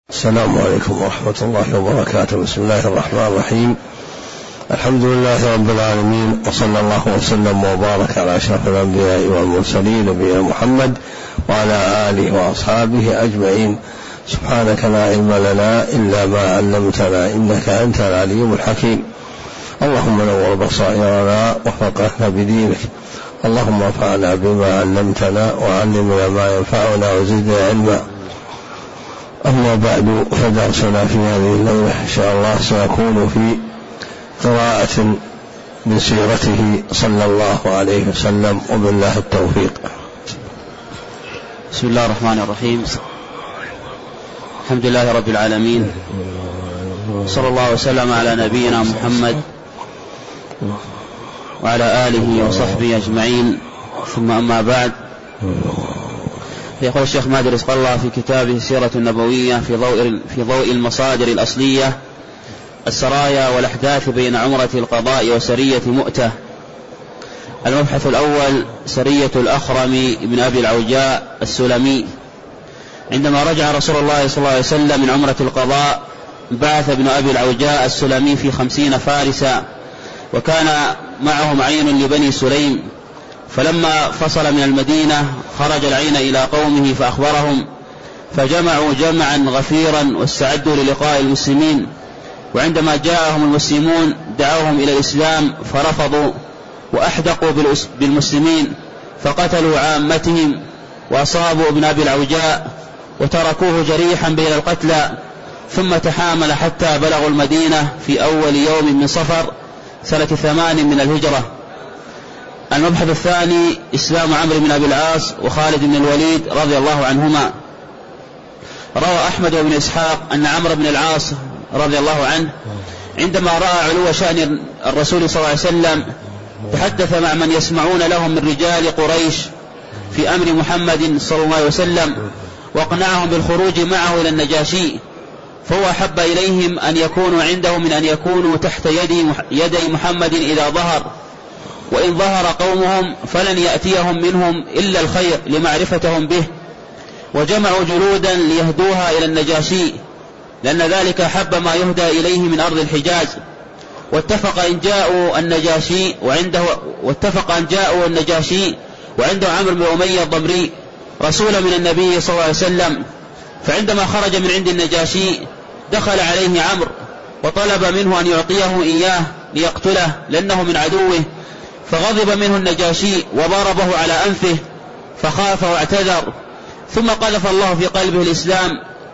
السلام عليكم ورحمة الله وبركاته. بسم الله الرحمن الرحيم. الحمد لله رب العالمين، وصلى الله وسلم وبارك على أشرف الأنبياء والمرسلين نبينا محمد وعلى آله وأصحابه أجمعين. سبحانك لا علم لنا إلا ما علمتنا إنك أنت العليم الحكيم. اللهم نور بصائرنا وفقهنا بدينك، اللهم انفعنا بما علمتنا وعلمنا ما ينفعنا وزدنا علما. أما بعد، فدرسنا في هذه الليلة إن شاء الله سيكون في قراءة من سيرته صلى الله عليه وسلم، وبالله التوفيق. بسم الله الرحمن الرحيم. الحمد لله رب العالمين، صلى الله وسلم على نبينا محمد وعلى آله وصحبه أجمعين، ثم أما بعد. يقول الشيخ مادر رزق الله في كتابه السيرة النبوية في ضوء المصادر الأصلية السرايا والأحداث بين عمرة القضاء وسرية مؤتة. المبحث الأول: سرية الأخرم بن أبي العوجاء السلمي. عندما رجع رسول الله صلى الله عليه وسلم من عمرة القضاء، بعث ابن أبي العوجاء السلمي في 50 فارسا، وكان معهم عين لبني سليم. فلما فصل من المدينة خرج العين إلى قومه فأخبرهم، فجمعوا جمعا غفيرا واستعدوا للقاء المسلمين. وعندما جاءهم المسلمون دعوهم إلى الإسلام فرفضوا، وأحدقوا بالمسلمين، فقتلوا عامتهم وأصابوا ابن أبي العوجاء وتركوه جريحا بين القتلى. ثم تحامل حتى بلغوا المدينة في أول يوم من صفر سنة 8 من الهجرة. المبحث الثاني: إسلام عمرو بن أبي العاص وخالد بن الوليد رضي الله عنهما. روى أحمد وابن إسحاق أن عمرو بن العاص رضي الله عنه عندما رأى علو شأن الرسول صلى الله عليه وسلم تحدث مع من يسمعون لهم من رجال قريش في أمر محمد صلى الله عليه وسلم، واقنعهم بالخروج معه إلى النجاشي. فهو أحب إليهم أن يكونوا عنده من أن يكونوا تحت يدي محمد إذا ظهر، وإن ظهر قومهم فلن يأتيهم منهم إلا الخير لمعرفتهم به. وجمعوا جلودا ليهدوها إلى النجاشي، لأن ذلك حب ما يهدى إليه من أرض الحجاز. واتفق أن جاءوا النجاشي وعنده عمرو بن أمية الضمري رسول من النبي صلى الله عليه وسلم. فعندما خرج من عند النجاشي دخل عليه عمرو وطلب منه أن يعطيه إياه ليقتله لأنه من عدوه. فغضب منه النجاشي وضربه على أنفه، فخاف واعتذر. ثم قذف الله في قلبه الإسلام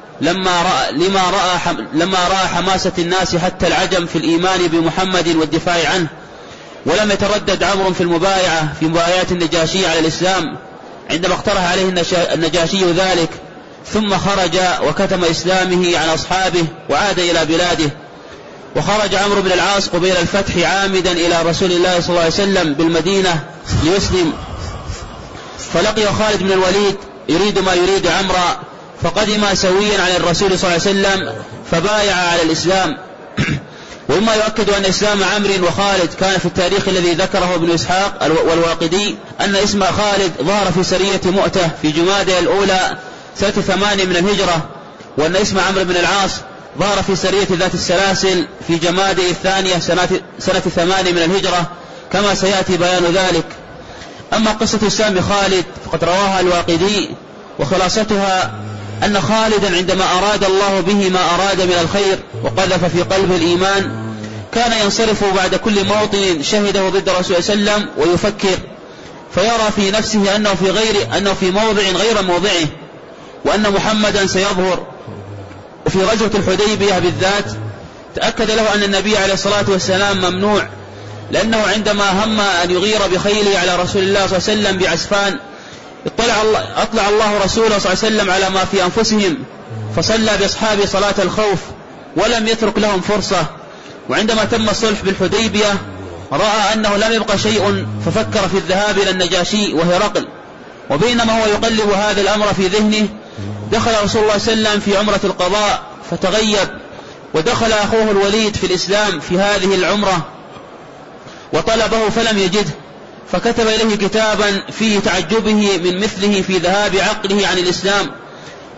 لما رأى حماسة الناس حتى العجم في الإيمان بمحمد والدفاع عنه. ولم يتردد عمرو في مبايعة النجاشي على الإسلام عندما اقترح عليه النجاشي ذلك. ثم خرج وكتم إسلامه عن أصحابه وعاد إلى بلاده. وخرج عمرو بن العاص قبيل الفتح عامدا إلى رسول الله صلى الله عليه وسلم بالمدينة ليسلم، فلقي خالد بن الوليد يريد ما يريد عمرو، فقدم سويا على الرسول صلى الله عليه وسلم فبايع على الإسلام. ومما يؤكد أن إسلام عمرو وخالد كان في التاريخ الذي ذكره ابن إسحاق والواقدي أن اسم خالد ظهر في سرية مؤتة في جمادى الأولى سنة 8 من الهجرة، وأن اسم عمرو بن العاص ظهر في سرية ذات السلاسل في جمادى الثانية سنة 8 من الهجرة، كما سيأتي بيان ذلك. أما قصة إسلام خالد فقد رواها الواقدي، وخلاصتها أن خالدا عندما أراد الله به ما أراد من الخير وقذف في قلبه الإيمان كان ينصرف بعد كل موطن شهده ضد الرسول صلى الله عليه وسلم ويفكر، فيرى في نفسه أنه في موضع غير موضعه، وأن محمدا سيظهر. وفي غزوة الحديبية بالذات تأكد له أن النبي عليه الصلاة والسلام ممنوع، لأنه عندما هم أن يغير بخيله على رسول الله صلى الله عليه وسلم بعسفان أطلع الله رسوله صلى الله عليه وسلم على ما في أنفسهم، فصلى بأصحابه صلاة الخوف ولم يترك لهم فرصة. وعندما تم الصلح بالحديبية رأى أنه لم يبقى شيء، ففكر في الذهاب إلى النجاشي وهرقل. وبينما هو يقلب هذا الأمر في ذهنه دخل رسول الله صلى الله عليه وسلم في عمرة القضاء فتغيب، ودخل أخوه الوليد في الإسلام في هذه العمرة وطلبه فلم يجده، فكتب إليه كتابا فيه تعجبه من مثله في ذهاب عقله عن الإسلام،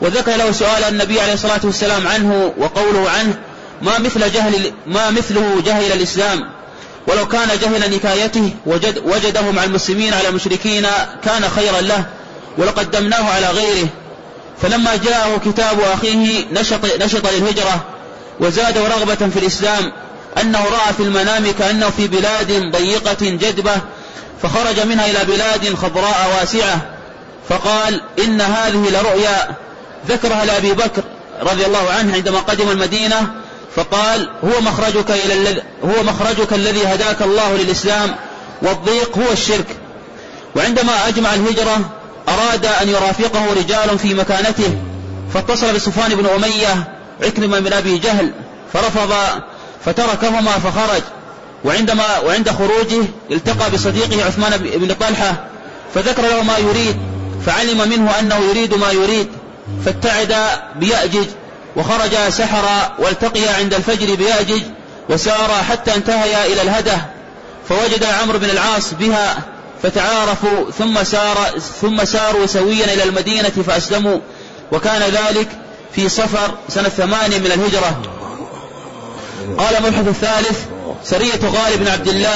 وذكر له سؤال النبي عليه الصلاة والسلام عنه وقوله عنه ما مثله جهل الإسلام، ولو كان جهل نكايته وجده مع المسلمين على المشركين كان خيرا له ولقدمناه على غيره. فلما جاءه كتاب أخيه نشط للهجرة وزاد رغبة في الإسلام، أنه رأى في المنام كأنه في بلاد ضيقة جدبة، فخرج منها إلى بلاد خضراء واسعة، فقال إن هذه لرؤيا ذكرها لأبي بكر رضي الله عنه عندما قدم المدينة، فقال هو مخرجك الذي هداك الله للإسلام، والضيق هو الشرك. وعندما أجمع الهجرة أراد أن يرافقه رجال في مكانته، فاتصل بصفوان بن أمية عكرمة بن أبي جهل فرفض فتركهما فخرج. وعند خروجه التقى بصديقه عثمان بن طلحة فذكر له ما يريد، فعلم منه أنه يريد ما يريد، فابتعد بيأجج وخرج سحرا والتقيا عند الفجر بيأجج وسارا حتى انتهيا إلى الهدى، فوجد عمرو بن العاص بها فتعارفوا ثم ساروا سويا إلى المدينة فأسلموا، وكان ذلك في صفر سنة 8 من الهجرة. قال مبحث الثالث: سرية غالب بن عبد الله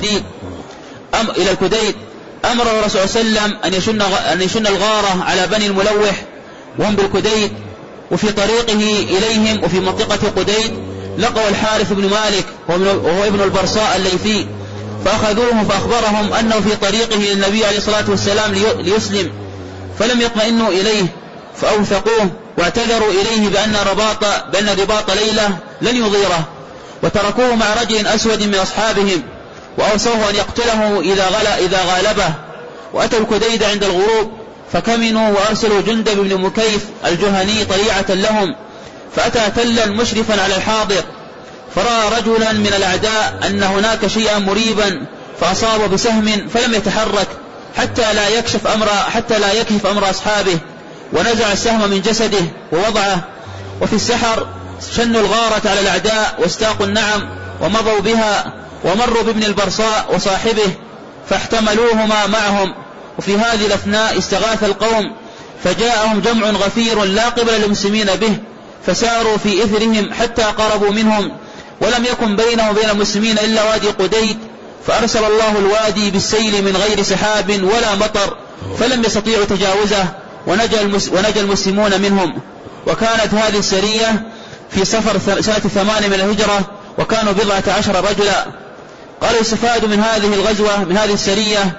إلى الكديد. أمره الرسول صلى الله عليه وسلم أن يشن الغارة على بني الملوح وهم بالكديد، وفي طريقه إليهم وفي منطقة قديد لقوا الحارث بن مالك وهو ابن البرصاء الليثي، فأخذوه فأخبرهم أنه في طريقه للنبي عليه الصلاة والسلام ليسلم، فلم يطمئنوا إليه فأوثقوه واعتذروا إليه بأن رباط ليلة لن يضيره، وتركوه مع رجل أسود من أصحابهم وأوصوه أن يقتله إذا غالبه. وأتوا الكديد عند الغروب فكمنوا وأرسلوا جندب بن مكيف الجهني طليعة لهم، فأتى تلا مشرفا على الحاضر، فرأى رجلا من الأعداء أن هناك شيئا مريبا فأصاب بسهم فلم يتحرك حتى لا يكشف أمر أصحابه، ونزع السهم من جسده ووضعه. وفي السحر شنوا الغارة على الأعداء واستاقوا النعم ومضوا بها، ومروا بابن البرصاء وصاحبه فاحتملوهما معهم. وفي هذه الأثناء استغاث القوم فجاءهم جمع غفير لا قبل للمسلمين به، فساروا في إثرهم حتى قربوا منهم، ولم يكن بينه وبين المسلمين إلا وادي قديد، فأرسل الله الوادي بالسيل من غير سحاب ولا مطر، فلم يستطيعوا تجاوزه ونجى المسلمون منهم. وكانت هذه السرية في صفر سنة 8 من الهجرة، وكانوا 14 رجلا. قال: يستفاد من هذه الغزوة من هذه السرية: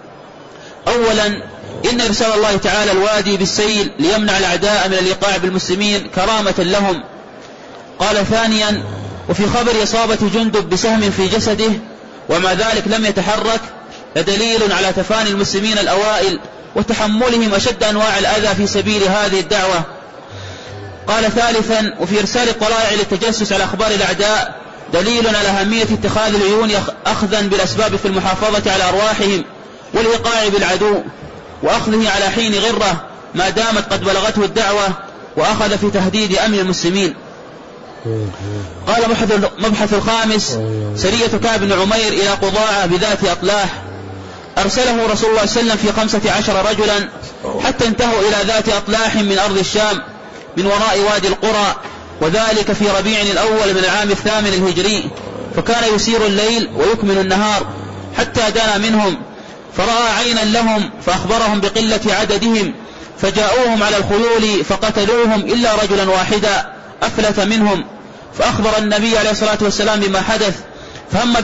أولا إن إرسال الله تعالى الوادي بالسيل ليمنع الأعداء من الإيقاع بالمسلمين كرامة لهم. قال: ثانيا وفي خبر إصابة جندب بسهم في جسده ومع ذلك لم يتحرك لدليل على تفاني المسلمين الأوائل وتحملهم أشد أنواع الأذى في سبيل هذه الدعوة. قال: ثالثا وفي إرسال الطلائع للتجسس على أخبار الأعداء دليل على أهمية اتخاذ العيون أخذا بالأسباب في المحافظة على أرواحهم والإيقاع بالعدو، وأخذه على حين غرة ما دامت قد بلغته الدعوة، وأخذ في تهديد أمن المسلمين. قال مبحث الخامس: سرية كعب بن عمير إلى قضاعة بذات أطلاح. أرسله رسول الله صلى الله عليه وسلم في 15 رجلا حتى انتهوا إلى ذات أطلاح من أرض الشام من وراء وادي القرى، وذلك في ربيع الأول من العام 8 الهجري، فكان يسير الليل ويكمل النهار حتى دنا منهم، فرأى عينا لهم فأخبرهم بقلة عددهم، فجاءوهم على الخيول فقتلوهم إلا رجلا واحدا أفلت منهم، فأخبر النبي عليه الصلاة والسلام بما حدث، فهم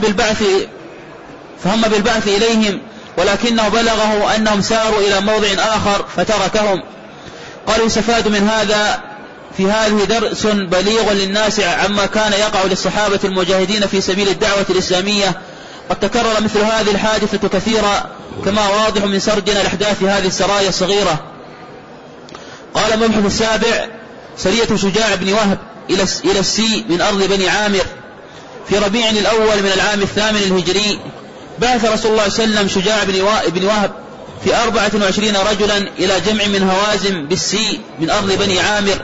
بالبعث إليهم، ولكنه بلغه أنهم ساروا إلى موضع آخر فتركهم. قالوا: يستفاد من هذا في هذه درس بليغ للناس عما كان يقع للصحابة المجاهدين في سبيل الدعوة الإسلامية، قد تكرر مثل هذه الحادثة كثيرا كما واضح من سردنا الأحداث هذه السرايا الصغيرة. قال مبحث السابع: سرية شجاع بن وهب إلى السي من أرض بني عامر في ربيع الأول من العام 8 الهجري. بعث رسول الله صلى الله عليه وسلم شجاع بن وهب في 24 رجلا إلى جمع من هوازن بالسي من أرض بني عامر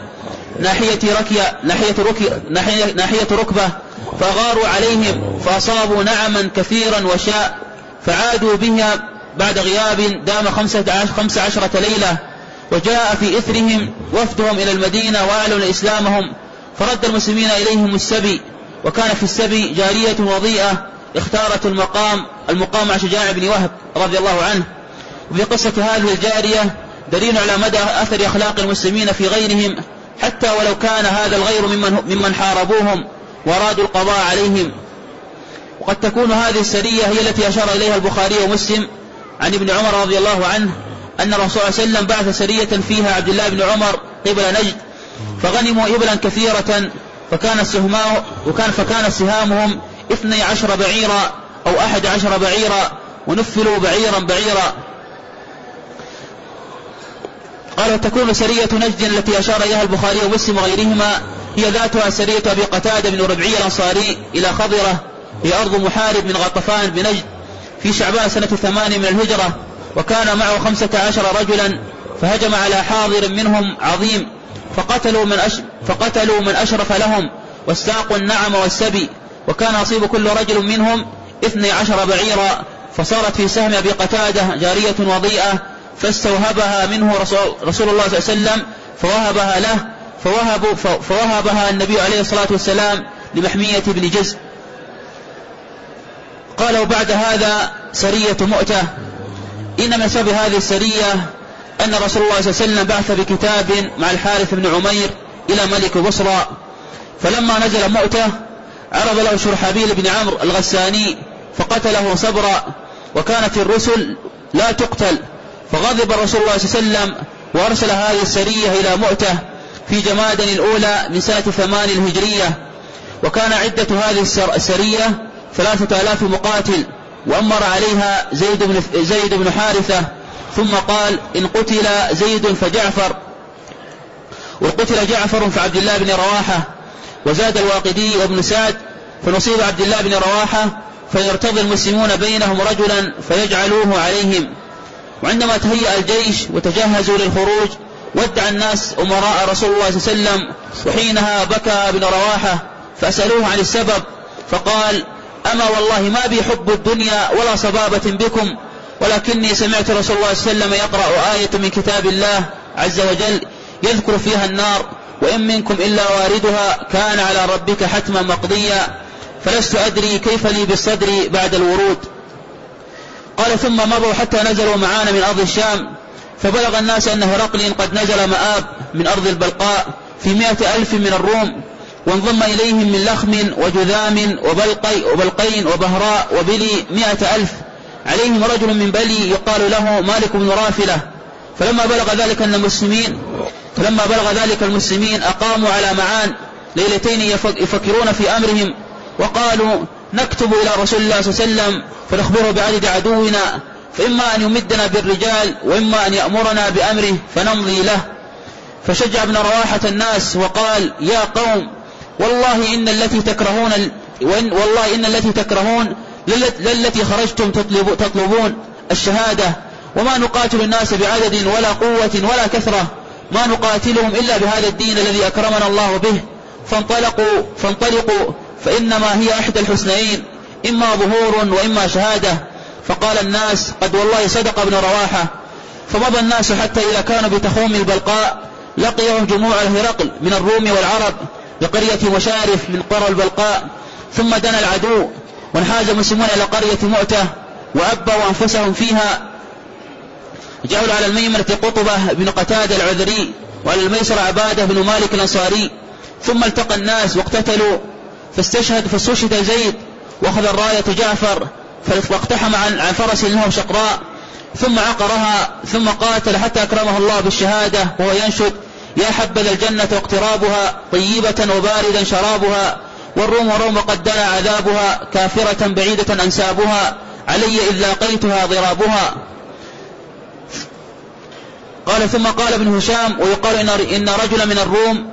ناحية ركبة، فغاروا عليهم فأصابوا نعما كثيرا وشاء، فعادوا بها بعد غياب دام 15 ليلة، وجاء في إثرهم وفدهم إلى المدينة وأعلنوا إسلامهم، فرد المسلمين إليهم السبي. وكان في السبي جارية وضيئة اختارت المقام مع شجاع بن وهب رضي الله عنه. وفي قصة هذه الجارية دليل على مدى أثر أخلاق المسلمين في غيرهم، حتى ولو كان هذا الغير ممن حاربوهم وارادوا القضاء عليهم. وقد تكون هذه السرية هي التي أشار إليها البخاري ومسلم عن ابن عمر رضي الله عنه أن الرسول صلى الله عليه وسلم بعث سرية فيها عبد الله بن عمر قبل نجد، فغنموا إبلا كثيرة، فكان سهامهم 12 بعيرا أو 11 بعيرا، ونفلوا بعيرا. قال وتكون سرية نجد التي أشار إليها البخاري ومسلم وغيرهما هي ذاتها سرية أبي قتادة بن ربعي الأنصاري إلى خضرة، هي أرض محارب من غطفان بنجد في شعبان سنة 8 من الهجرة، وكان معه 15 رجلا، فهجم على حاضر منهم عظيم فقتلوا من أشرف لهم واستاقوا النعم والسبي، وكان يصيب كل رجل منهم 12 بعيرا. فصارت في سهم أبي قتادة جارية وضيئة، فاستوهبها منه رسول الله صلى الله عليه وسلم فوهبها له، فوهبها النبي عليه الصلاة والسلام لمحمية بن جزء. قال وبعد هذا سرية مؤتة. إن من سبب هذه السرية أن رسول الله صلى الله عليه وسلم بعث بكتاب مع الحارث بن عمير إلى ملك بصرى، فلما نزل مؤتة عرض له شرحبيل بن عمرو الغساني فقتله صبرا، وكانت الرسل لا تقتل، فغضب الرسول الله صلى الله عليه وسلم وأرسل هذه السرية إلى مؤتة في جماد الأولى من سنة 8 الهجرية. وكان عدة هذه السرية 3000 مقاتل، وأمر عليها زيد بن حارثة، ثم قال إن قتل زيد فجعفر، وقتل جعفر فعبد الله بن رواحة. وزاد الواقدي وابن سعد فنصيب عبد الله بن رواحة فيرتضي المسلمون بينهم رجلا فيجعلوه عليهم. وعندما تهيأ الجيش وتجهزوا للخروج ودع الناس أمراء رسول الله صلى الله عليه وسلم، وحينها بكى ابن رواحة فأسألوه عن السبب، فقال أما والله ما بي حب الدنيا ولا صبابة بكم، ولكني سمعت رسول الله صلى الله عليه وسلم يقرأ آية من كتاب الله عز وجل يذكر فيها النار، وإن منكم إلا واردها كان على ربك حتما مقضيا، فلست أدري كيف لي بالصدر بعد الورود. قال ثم مضوا حتى نزلوا معانا من أرض الشام، فبلغ الناس أن هرقل قد نزل مآب من أرض البلقاء في 100,000 من الروم، وانضم إليهم من لخم وجذام وبلقين وبهراء وبلي 100,000، عليهم رجل من بلي يقال له مالك بن رافلة. فلما بلغ ذلك المسلمين أقاموا على معان ليلتين يفكرون في أمرهم، وقالوا نكتب إلى رسول الله صلى الله عليه وسلم فنخبره بعدد عدونا، فإما أن يمدنا بالرجال وإما أن يأمرنا بأمره فنمضي له. فشجع ابن رواحة الناس وقال يا قوم والله إن التي تكرهون للتي خرجتم تطلبون الشهادة، وما نقاتل الناس بعدد ولا قوة ولا كثرة، ما نقاتلهم إلا بهذا الدين الذي أكرمنا الله به، فانطلقوا فإنما هي أحد الحسنين، إما ظهور وإما شهادة. فقال الناس قد والله صدق ابن رواحة. فمضى الناس حتى إذا كانوا بتخوم البلقاء لقيهم جموع الهرقل من الروم والعرب بقرية مشارف من قرى البلقاء، ثم دنا العدو وانحاز المسلمون إلى قرية مؤتة وأبوا أنفسهم فيها. جعلوا على الميمنة قطبة بن قتادة العذري، وعلى الميسر عبادة بن مالك الأنصاري، ثم التقى الناس واقتتلوا، فاستشهد زيد واخذ الراية جعفر، فاقتحم عن فرس له شقراء ثم عقرها، ثم قاتل حتى أكرمه الله بالشهادة وهو ينشد يا حبذا الجنة واقترابها طيبة وباردا شرابها، والروم روم قد دنا عذابها، كافرة بعيدة أنسابها، علي إذ لاقيتها ضرابها. قال ثم قال ابن هشام ويقال إن رجلا من الروم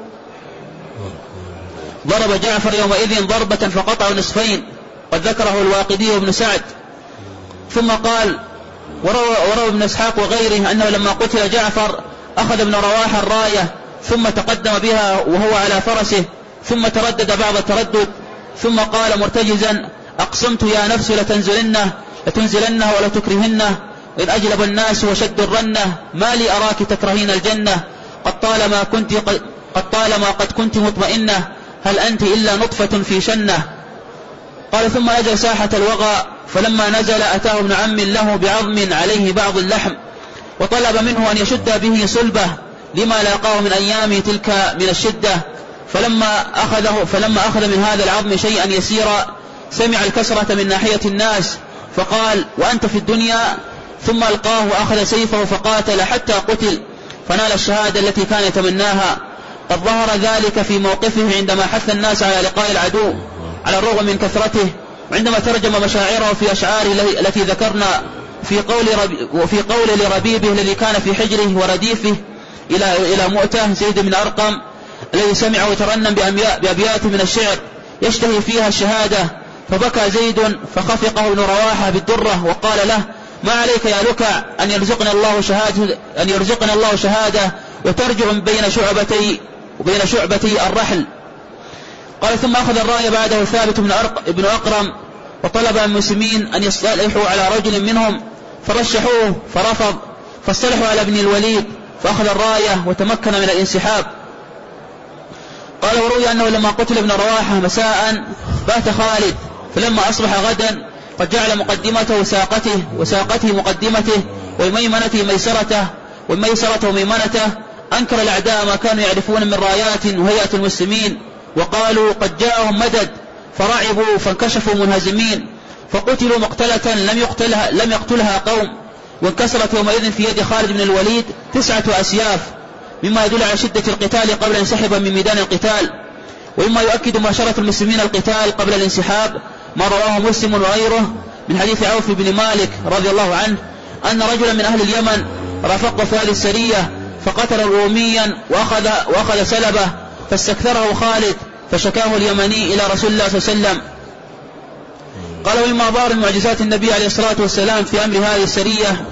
ضرب جعفر يومئذ ضربة فقطعه نصفين، قد ذكره الواقدي وابن سعد. ثم قال وروى ابن اسحاق وغيره أنه لما قتل جعفر أخذ ابن رواحة الراية ثم تقدم بها وهو على فرسه، ثم تردد بعض التردد، ثم قال مرتجزا أقسمت يا نفس لتنزلنه ولتكرهنه، إن أجلب الناس وشد الرنة ما لي أراك تكرهين الجنة قد طالما قد كنت مطمئنة هل أنت إلا نطفة في شنة. قال ثم نزل ساحة الوغى فلما نزل أتاه ابن عم له بعظم عليه بعض اللحم وطلب منه أن يشد به صلبه لما لاقاه من أيام تلك من الشدة. فلما أخذ من هذا العظم شيئا يسيرا سمع الكسرة من ناحية الناس فقال وأنت في الدنيا، ثم ألقاه وأخذ سيفه فقاتل حتى قتل فنال الشهادة التي كان يتمناها. قد ظهر ذلك في موقفه عندما حث الناس على لقاء العدو على الرغم من كثرته، وعندما ترجم مشاعره في أشعاره التي ذكرنا وفي قول لربيبه الذي كان في حجره ورديفه إلى مؤتة زيد بن أرقم الذي سمعه يترنم بأبيات من الشعر يشتهي فيها الشهادة، فبكى زيد فخفقه ابن رواحة بالدرة وقال له ما عليك يا لكع أن يرزقنا الله شهادة وترجع بين شعبتي الرحل. قال ثم أخذ الراية بعده ثابت بن أقرم وطلب من المسلمين أن يصطلحوا على رجل منهم فرشحوه فرفض، فاصطلحوا على ابن الوليد فأخذ الراية وتمكن من الانسحاب. قال وروي أنه لما قتل ابن رواحة مساء بات خالد، فلما أصبح غدا قد جعل مقدمته وساقته مقدمته والميسرة وميمنته. أنكر الأعداء ما كانوا يعرفون من رايات وهيئة المسلمين وقالوا قد جاءهم مدد، فرعبوا فانكشفوا منهزمين فقتلوا مقتلة لم يقتلها قوم. وانكسرت يومئذ في يد خالد بن الوليد 9 أسياف، مما يدل على شدة القتال قبل أن ينسحب من ميدان القتال، ومما يؤكد مباشرة المسلمين القتال قبل الانسحاب ما رواه مسلم وغيره من حديث عوف بن مالك رضي الله عنه أن رجلا من أهل اليمن رافقه في هذه السرية فقتل روميا وأخذ سلبه فاستكثره خالد فشكاه اليمني إلى رسول الله صلى الله عليه وسلم. قال ومما ظهر معجزات النبي عليه الصلاة والسلام في أمر هذه السرية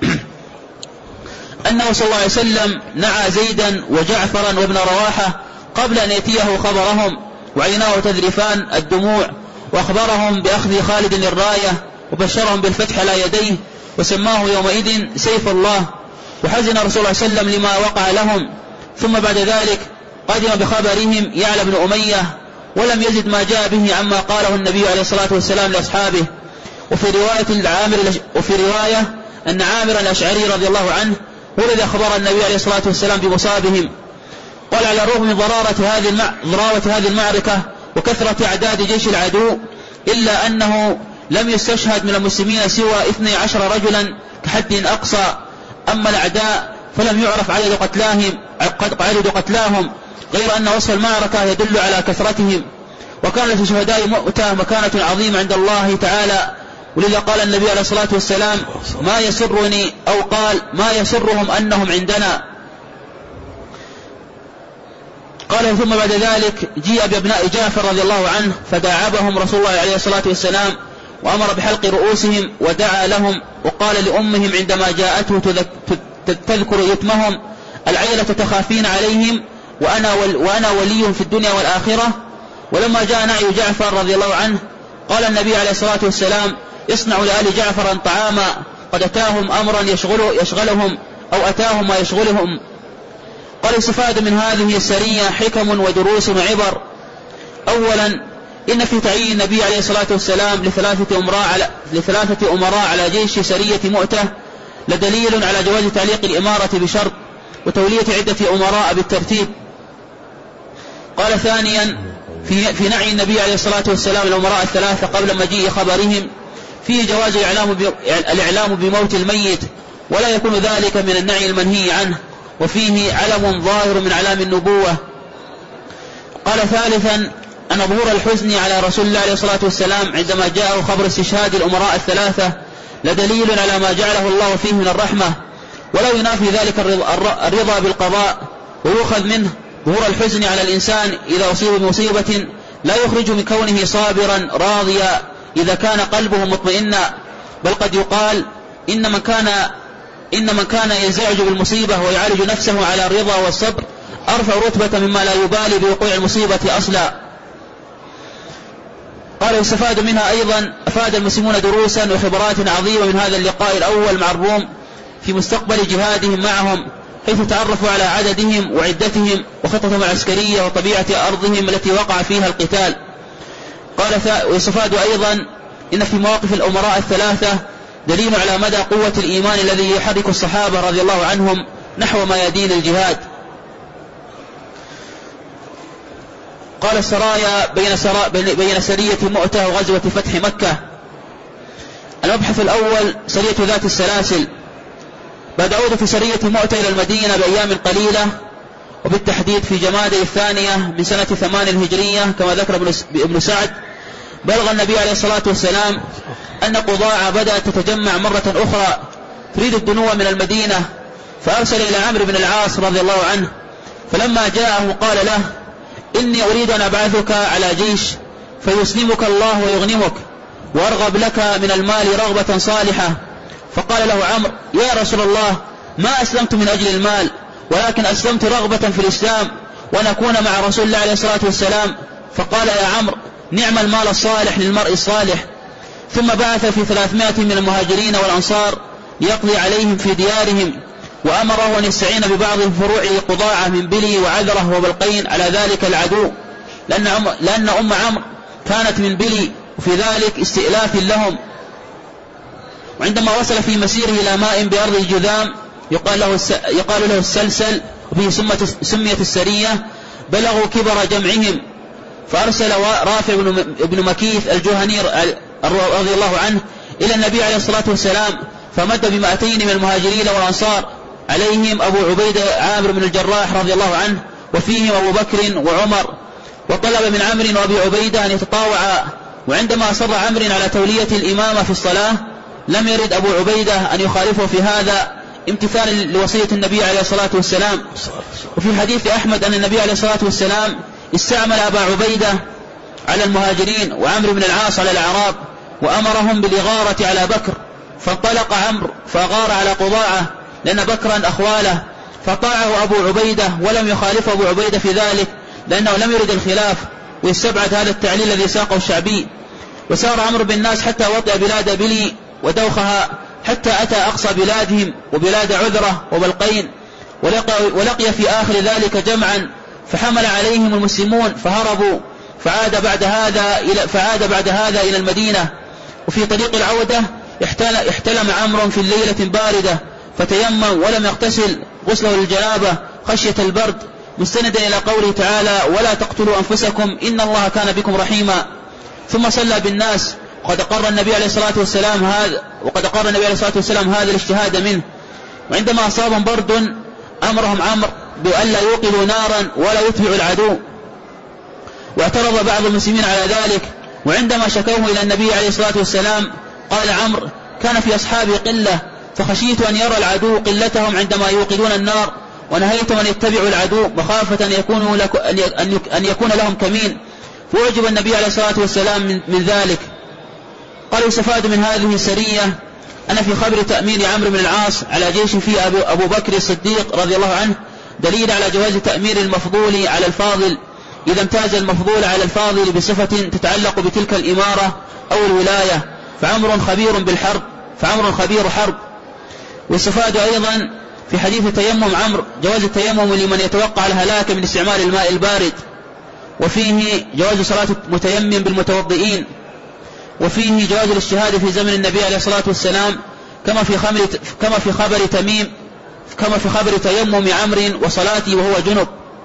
أنه صلى الله عليه وسلم نعى زيدا وجعفرا وابن رواحة قبل أن يأتيه خبرهم، وعيناه تذرفان الدموع، وأخبرهم بأخذ خالد الراية وبشرهم بالفتح على يديه وسماه يومئذ سيف الله. وحزن رسول الله صلى الله عليه وسلم لما وقع لهم. ثم بعد ذلك قدم بخبرهم يعلى بن أمية ولم يزد ما جاء به عما قاله النبي عليه الصلاة والسلام لأصحابه. وفي رواية أن عامر الأشعري رضي الله عنه هو الذي أخبر النبي عليه الصلاة والسلام بمصابهم. قال على الرغم من ضراوة هذه المعركة وكثرة أعداد جيش العدو إلا أنه لم يستشهد من المسلمين سوى 12 رجلا كحد أقصى. أما الأعداء فلم يعرف عدد قتلاهم غير أن وصف المعركة يدل على كثرتهم. وكان لشهداء مؤتة مكانة عظيمة عند الله تعالى، ولذا قال النبي عليه الصلاة والسلام ما يسرني أو قال ما يسرهم أنهم عندنا. قال ثم بعد ذلك جيء بأبناء جعفر رضي الله عنه فداعبهم رسول الله عليه الصلاة والسلام وأمر بحلق رؤوسهم ودعا لهم، وقال لأمهم عندما جاءته تذكر يتمهم العيلة تخافين عليهم وأنا وليهم في الدنيا والآخرة. ولما جاء نعي جعفر رضي الله عنه قال النبي عليه الصلاة والسلام اصنع لآل جعفر طعاما قد أتاهم أمرا يشغلهم أو أتاهم ما يشغلهم. قال استفاد من هذه السرية حكم ودروس وعبر. أولا إن في تعيين النبي عليه الصلاة والسلام لثلاثة أمراء على جيش سرية مؤتة لدليل على جواز تعليق الإمارة بشرط وتولية عدة أمراء بالترتيب. قال ثانيا في نعي النبي عليه الصلاة والسلام الأمراء الثلاثة قبل مجيء خبرهم فيه جواز الإعلام بموت الميت، ولا يكون ذلك من النعي المنهي عنه، وفيه علم ظاهر من علام النبوة. قال ثالثا أن ظهور الحزن على رسول الله عليه الصلاة والسلام عندما جاءه خبر استشهاد الأمراء الثلاثة لدليل على ما جعله الله فيه من الرحمة، ولا ينافي ذلك الرضا بالقضاء. ويؤخذ منه ظهور الحزن على الإنسان إذا أصيب بمصيبة لا يخرج من كونه صابرا راضيا إذا كان قلبه مطمئنا، بل قد يقال إن من كان ينزعج بالمصيبة ويعالج نفسه على الرضا والصبر أرفع رتبة مما لا يبالي بوقوع المصيبة أصلا. قال يستفاد منها أيضا أفاد المسلمون دروسا وخبرات عظيمة من هذا اللقاء الأول مع الروم في مستقبل جهادهم معهم، حيث تعرفوا على عددهم وعدتهم وخطتهم العسكرية وطبيعة أرضهم التي وقع فيها القتال. قال ويستفاد أيضا إن في مواقف الأمراء الثلاثة دليل على مدى قوة الإيمان الذي يحرك الصحابة رضي الله عنهم نحو ميادين الجهاد. قال السرايا بين سرية مؤتة وغزوة فتح مكة. المبحث الأول سرية ذات السلاسل. بعد عودة سرية مؤتة إلى المدينة بأيام قليلة، وبالتحديد في جمادى الثانية من سنة 8 الهجرية كما ذكر ابن سعد، بلغ النبي عليه الصلاة والسلام أن قضاعة بدأت تتجمع مرة أخرى تريد الدنو من المدينة، فأرسل إلى عمرو بن العاص رضي الله عنه، فلما جاءه قال له: إني أريد أن أبعثك على جيش فيسلمك الله ويغنمك، وأرغب لك من المال رغبة صالحة. فقال له عمرو: يا رسول الله، ما أسلمت من أجل المال، ولكن أسلمت رغبة في الإسلام وأن أكون مع رسول الله عليه الصلاة والسلام. فقال: يا عمرو، نعم المال الصالح للمرء الصالح. ثم بعث في 300 من المهاجرين والأنصار ليقضي عليهم في ديارهم، وأمره أن يستعين ببعض فروع قضاعة من بلي وعذرة وبلقين على ذلك العدو، لأن أم عمرو كانت من بلي، وفي ذلك استئلاف لهم. وعندما وصل في مسيره إلى ماء بأرض الجذام يقال له السلسل، وبه سميت السرية، بلغوا كبر جمعهم، فأرسل رافع بن مكيث الجهني رضي الله عنه إلى النبي عليه الصلاة والسلام، فمد ب200 من المهاجرين والأنصار، عليهم أبو عبيدة عامر بن الجراح رضي الله عنه، وفيهم أبو بكر وعمر، وطلب من عمرو وأبي عبيدة أن يتطاوعا. وعندما أصر عمرو على تولية الإمامة في الصلاة لم يرد أبو عبيدة أن يخالفه في هذا امتثالا لوصية النبي عليه الصلاة والسلام. وفي حديث أحمد أن النبي عليه الصلاة والسلام استعمل أبا عبيدة على المهاجرين وعمرو بن العاص على الأعراب، وأمرهم بالإغارة على بكر، فانطلق عمرو فأغار على قضاعة لأن بكرا أخواله، فطاعه أبو عبيدة ولم يخالف أبو عبيدة في ذلك لأنه لم يرد الخلاف، ويستبعد هذا التعليل الذي ساقه الشعبي. وسار عمرو بالناس حتى وطئ بلاد بلي ودوخها، حتى أتى أقصى بلادهم وبلاد عذرة وبلقين، ولقي في آخر ذلك جمعا، فحمل عليهم المسلمون فهربوا، فعاد بعد هذا إلى المدينة. وفي طريق العودة احتلم عمرو في الليلة باردة، فتيمم ولم يغتسل غسله للجنابة خشية البرد، مستندا إلى قوله تعالى: ولا تقتلوا أنفسكم إن الله كان بكم رحيما. ثم صلى بالناس، وقد قر النبي عليه الصلاة والسلام هذا الاجتهاد منه. وعندما أصابهم برد أمرهم عمرو بأن لا يوقدوا نارا ولا يتبعوا العدو، واعترض بعض المسلمين على ذلك. وعندما شكوه إلى النبي عليه الصلاة والسلام قال عمرو: كان في أصحابي قلة، فخشيت أن يرى العدو قلتهم عندما يوقدون النار، ونهيتم أن يتبعوا العدو مخافة أن يكون لهم كمين، فوجب النبي عليه الصلاة والسلام من ذلك. قال يستفاد من هذه السرية أن في خبر تأمين عمرو بن العاص على جيش فيه أبو بكر الصديق رضي الله عنه دليل على جواز تأمير المفضول على الفاضل إذا امتاز المفضول على الفاضل بصفة تتعلق بتلك الإمارة أو الولاية، فعمر خبير حرب. ويستفاد أيضا في حديث تيمم عمرو جواز التيمم لمن يتوقع الهلاك من استعمال الماء البارد، وفيه جواز صلاة المتيمم بالمتوضئين، وفيه جواز الاجتهاد في زمن النبي عليه الصلاة والسلام كما في خبر تيمم عمرو وصلاته وهو جنب.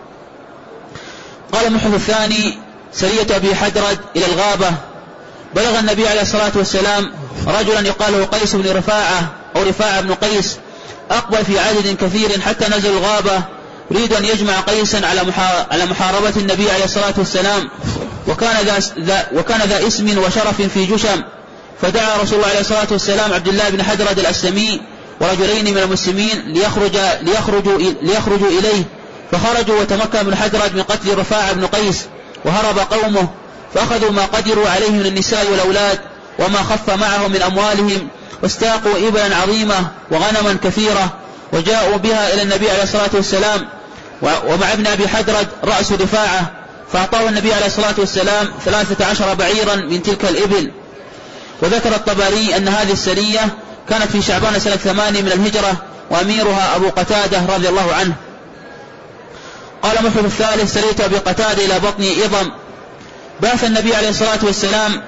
قال المحدث الثاني سرية أبي حدرد إلى الغابة. بلغ النبي عليه الصلاة والسلام رجلا يقال له قيس بن رفاعة أو رفاعة بن قيس، أقبل في عدد كثير حتى نزل الغابة، يريد أن يجمع قيسا على محاربة النبي عليه الصلاة والسلام، وكان ذا اسم وشرف في جشم. فدعا رسول الله عليه الصلاة والسلام عبد الله بن حدرد الأسلمي ورجلين من المسلمين ليخرجوا إليه، فخرجوا وتمكن بن حدرد من قتل رفاعة بن قيس، وهرب قومه، فأخذوا ما قدروا عليه من النساء والأولاد وما خف معهم من أموالهم، واستاقوا إبلا عظيمة وغنما كثيرة، وجاءوا بها إلى النبي عليه الصلاة والسلام، ومع ابن أبي حدرد رأس رفاعة، فأعطاه النبي عليه الصلاة والسلام 13 بعيرا من تلك الإبل. وذكر الطبري أن هذه السرية كانت في شعبان سنة 8 من الهجرة، وأميرها أبو قتادة رضي الله عنه. قال محمد الثالث: سرية أبي قتادة إلى بطن إضم. بعث النبي عليه الصلاة والسلام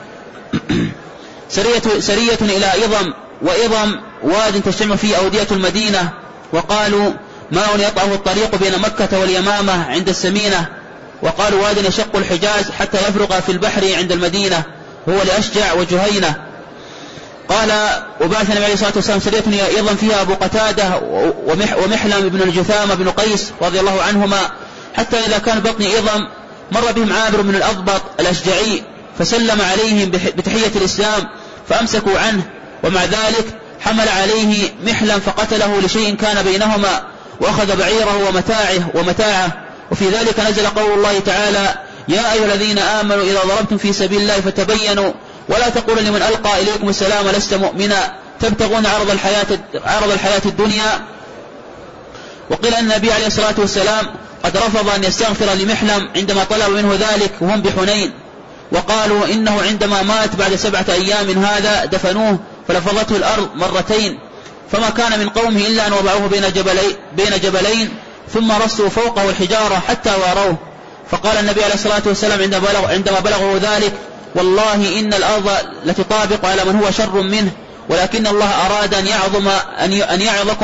سرية إلى إضم، وإضم واد تجتمع فيه أودية المدينة، وقالوا ماء يطأه الطريق بين مكة واليمامة عند السمينة، وقالوا واد يشق الحجاز حتى يفرغ في البحر عند المدينة، هو لأشجع وجهينة. قال: وبعث النبي عليه الصلاة والسلام سرية إلى إضم فيها أبو قتادة ومحلم بن الجثامة بن قيس رضي الله عنهما، حتى إذا كان بطن إضم مر بهم عامر بن الأضبط الأشجعي فسلم عليهم بتحية الإسلام فأمسكوا عنه، ومع ذلك حمل عليه محلم فقتله لشيء كان بينهما، وأخذ بعيره ومتاعه. وفي ذلك نزل قول الله تعالى: يا أيها الذين آمنوا إذا ضربتم في سبيل الله فتبينوا ولا تقولوا لمن ألقى إليكم السلام لست مؤمنا تبتغون عرض الحياة الدنيا. وقيل أن النبي عليه الصلاة والسلام قد رفض أن يستغفر لمحلم عندما طلب منه ذلك وهم بحنين، وقالوا إنه عندما مات بعد 7 أيام هذا دفنوه فلفظته الأرض مرتين، فما كان من قومه إلا أن وضعوه بين جبلين ثم رصوا فوقه الحجارة حتى واروه. فقال النبي عليه الصلاة والسلام عندما بلغه ذلك: والله إن الأرض لتطابق على من هو شر منه، ولكن الله أراد أن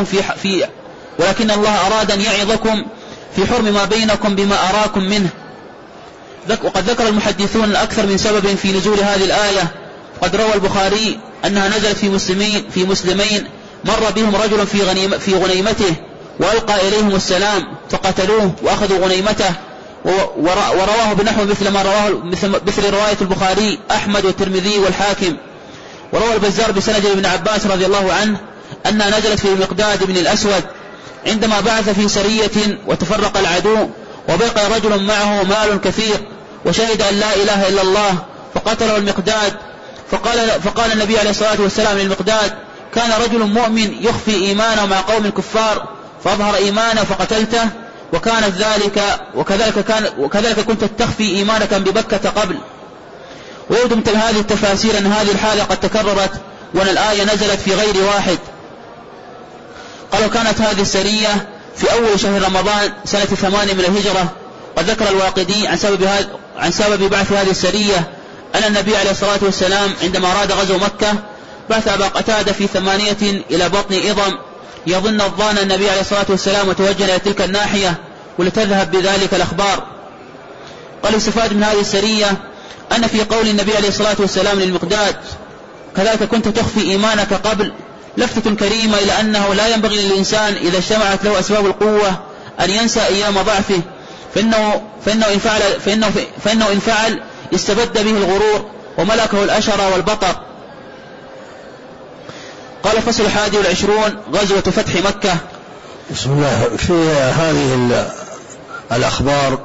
يعظكم في حرم ما بينكم بما أراكم منه. وقد ذكر المحدثون أكثر من سبب في نزول هذه الآية. قد روى البخاري أنها نزلت في مسلمين مر بهم رجل في غنيمته وألقى إليهم السلام فقتلوه وأخذوا غنيمته، ورواه بنحو مثل رواية البخاري أحمد والترمذي والحاكم. وروى البزار بسند ابن عباس رضي الله عنه أنها نزلت في المقداد بن الأسود عندما بعث في سرية وتفرق العدو، وبقي رجل معه مال كثير وشهد أن لا إله إلا الله فقتله المقداد. فقال النبي عليه الصلاة والسلام للمقداد: كان رجل مؤمن يخفي إيمانه مع قوم الكفار فأظهر إيمانه فقتلته، وكذلك كنت تخفي إيمانك ببكة قبل. ويبدو مثل هذه التفاسير أن هذه الحالة قد تكررت وأن الآية نزلت في غير واحد. قالوا كانت هذه السرية في أول شهر رمضان سنة 8 من الهجرة. قد ذكر الواقدي عن سبب بعث هذه السرية أن النبي عليه الصلاة والسلام عندما أراد غزو مكة بعث أبا قتادة في 8 إلى بطن إضم يظن الظان النبي عليه الصلاة والسلام وتوجه إلى تلك الناحية ولتذهب بذلك الأخبار. قال: استفاد من هذه السرية أن في قول النبي عليه الصلاة والسلام للمقداد: كذلك كنت تخفي إيمانك قبل، لفتة كريمة إلى أنه لا ينبغي للإنسان إذا اجتمعت له أسباب القوة أن ينسى أيام ضعفه، فإنه إن فعل استبد به الغرور وملكه الأشر والبطر. قال: فصل 21: غزوة فتح مكة. بسم الله. في هذه الأخبار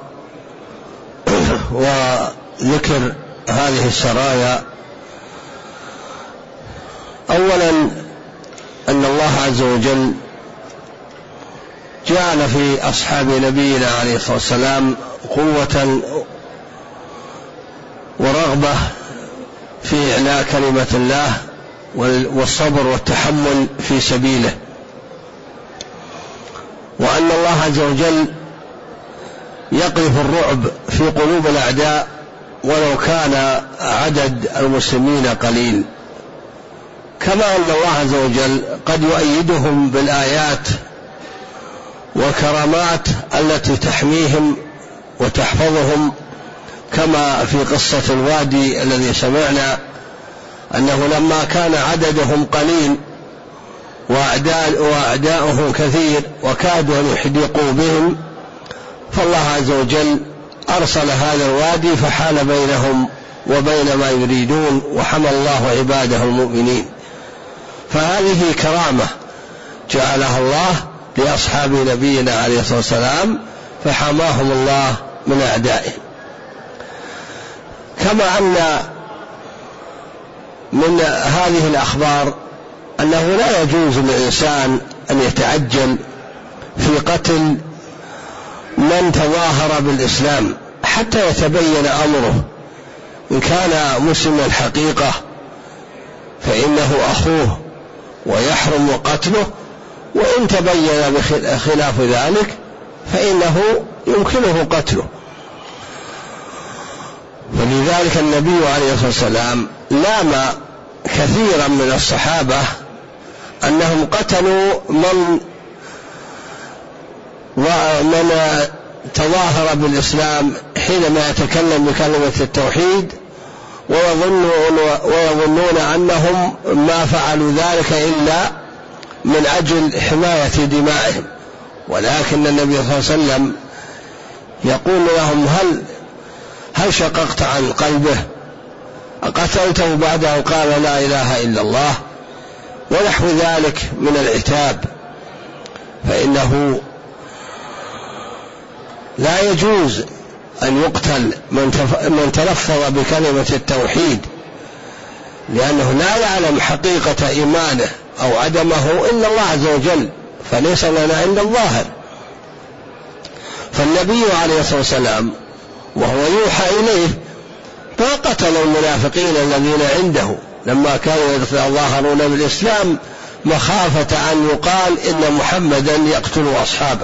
وذكر هذه السرايا، أولا أن الله عز وجل جعل في أصحاب نبينا عليه الصلاة والسلام قوة ورغبة في إعلاء كلمة الله والصبر والتحمل في سبيله، وأن الله عز وجل يقذف الرعب في قلوب الأعداء ولو كان عدد المسلمين قليل، كما أن الله عز وجل قد يؤيدهم بالآيات والكرامات التي تحميهم وتحفظهم، كما في قصة الوادي الذي سمعنا أنه لما كان عددهم قليل وأعداؤهم كثير وكادوا أن يحدقوا بهم، فالله عز وجل أرسل هذا الوادي فحال بينهم وبين ما يريدون، وحمى الله عباده المؤمنين. فهذه كرامة جعلها الله لأصحاب نبينا عليه الصلاة والسلام فحماهم الله من أعدائهم. كما أن من هذه الأخبار أنه لا يجوز للإنسان أن يتعجل في قتل من تظاهر بالإسلام حتى يتبين أمره. إن كان مسلما حقيقة فإنه أخوه ويحرم قتله، وإن تبين بخلاف ذلك فإنه يمكنه قتله. ولذلك النبي عليه الصلاة والسلام لام كثيرا من الصحابة أنهم قتلوا من تظاهر بالإسلام حينما يتكلم بكلمة التوحيد، ويظنون أنهم ما فعلوا ذلك إلا من أجل حماية دمائهم. ولكن النبي صلى الله عليه وسلم يقول لهم: هل شققت عن قلبه؟ أقتلته بعده قال لا إله إلا الله؟ ونحو ذلك من العتاب. فإنه لا يجوز أن يقتل من تلفظ بكلمة التوحيد، لأنه لا يعلم حقيقة إيمانه أو عدمه إلا الله عز وجل، فليس لنا إلا الظاهر. فالنبي عليه الصلاة والسلام وهو يوحى إليه ما قتل المنافقين الذين عنده لما كانوا يتظاهرون بالإسلام مخافة أن يقال إن محمدا يقتل أصحابه.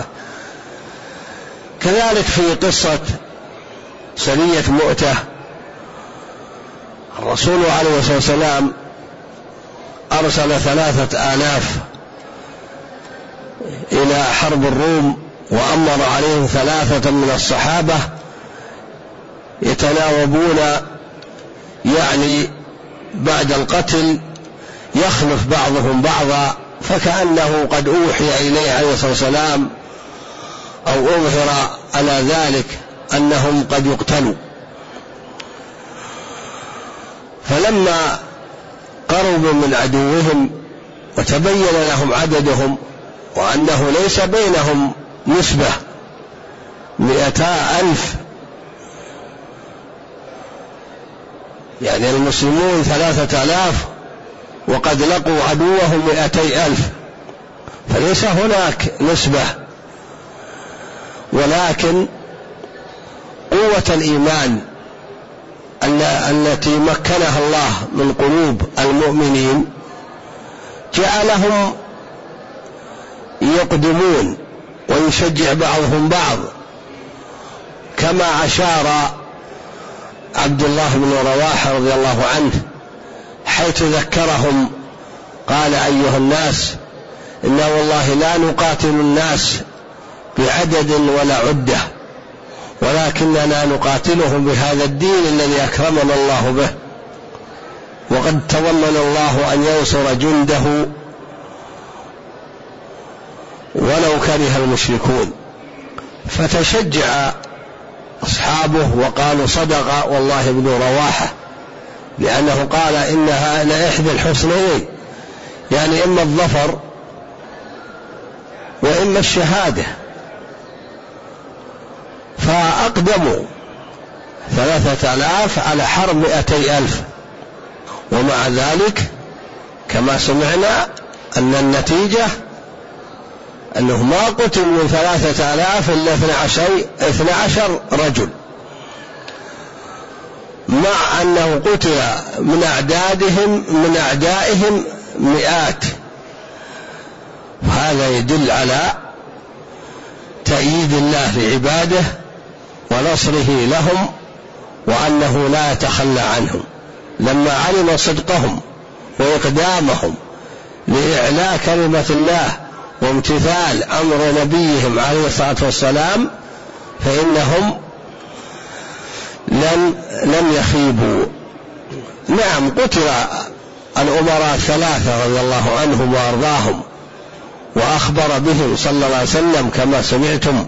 كذلك في قصة سرية مؤتة، الرسول عليه الصلاة والسلام أرسل 3000 إلى حرب الروم، وأمر عليهم 3 من الصحابة يتناوبون، يعني بعد القتل يخلف بعضهم بعضا، فكأنه قد أوحي إليه عليه الصلاة والسلام أو أظهر على ذلك أنهم قد يقتلوا. فلما قربوا من عدوهم وتبين لهم عددهم وأنه ليس بينهم نسبة 200,000، يعني المسلمون 3000 وقد لقوا عدوهم 200,000، فليس هناك نسبة، ولكن قوة الإيمان التي مكنها الله من قلوب المؤمنين جعلهم يقدمون ويشجع بعضهم بعض، كما أشار عبد الله بن رواحة رضي الله عنه حيث ذكرهم قال: أيها الناس، إنا والله لا نقاتل الناس بعدد ولا عدة، ولكننا نقاتلهم بهذا الدين الذي أكرمنا الله به، وقد تضمن الله أن ينصر جنده ولو كره المشركون. فتشجع أصحابه وقالوا: صدق والله ابن رواحة، لأنه قال إنها لإحدى الحسنيين، يعني إما الظفر وإما الشهادة. فأقدموا 3000 على حرب 200,000، ومع ذلك كما سمعنا أن النتيجة أنه ما قتل من 3000 إلا 12 رجل، مع أنه قتل من أعدائهم مئات. هذا يدل على تأييد الله لعباده ونصره لهم، وأنه لا يتخلى عنهم لما علم صدقهم وإقدامهم لإعلاء كلمة الله وامتثال أمر نبيهم عليه الصلاة والسلام، فإنهم لم يخيبوا. نعم، قتل الأمراء 3 رضي الله عنهم وأرضاهم، وأخبر بهم صلى الله عليه وسلم كما سمعتم،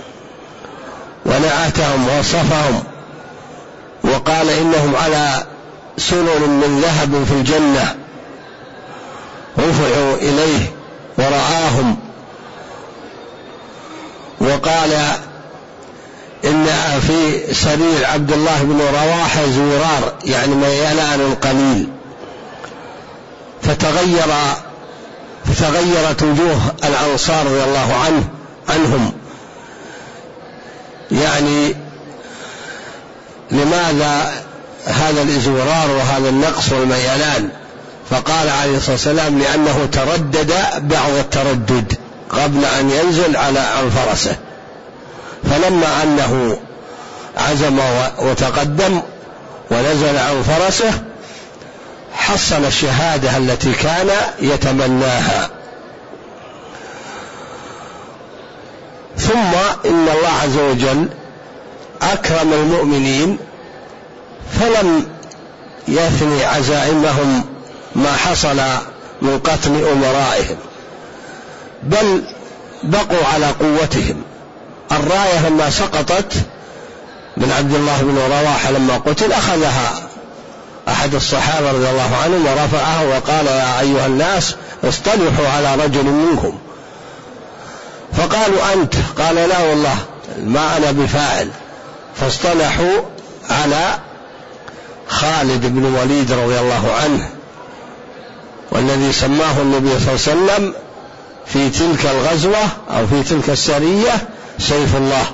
ونعتهم ووصفهم وقال إنهم على سرر من ذهب في الجنة رفعوا إليه ورآهم، وقال إن في سرير عبد الله بن رواحة زورار، يعني ميلان قليل، فتغيرت وجوه الأنصار رضي الله عنهم، يعني لماذا هذا الإزورار وهذا النقص والميلان؟ فقال عليه الصلاة والسلام لأنه تردد بعض التردد قبل أن ينزل عن فرسه، فلما أنه عزم وتقدم ونزل عن فرسه حصل الشهادة التي كان يتمناها. ثم إن الله عز وجل أكرم المؤمنين فلم يثني عزائمهم ما حصل من قتل أمرائهم، بل بقوا على قوتهم. الراية لما سقطت من عبد الله بن رواحة لما قتل أخذها أحد الصحابة رضي الله عنهم ورفعها وقال يا أيها الناس اصطلحوا على رجل منكم، فقالوا أنت، قال لا والله ما أنا بفاعل، فاصطلحوا على خالد بن وليد رضي الله عنه، والذي سماه النبي صلى الله عليه وسلم في تلك الغزوة أو في تلك السرية سيف الله.